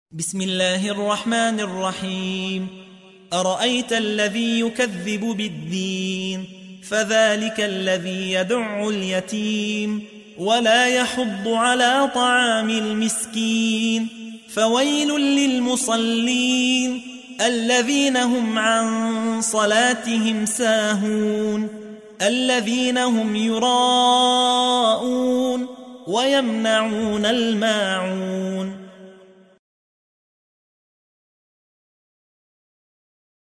بسم الله الرحمن الرحيم. أرأيت الذي يكذب بالدين فذلك الذي يدع اليتيم ولا يحض على طعام المسكين فويل للمصلين الذين هم عن صلاتهم ساهون الذين هم يراءون ويمنعون الماعون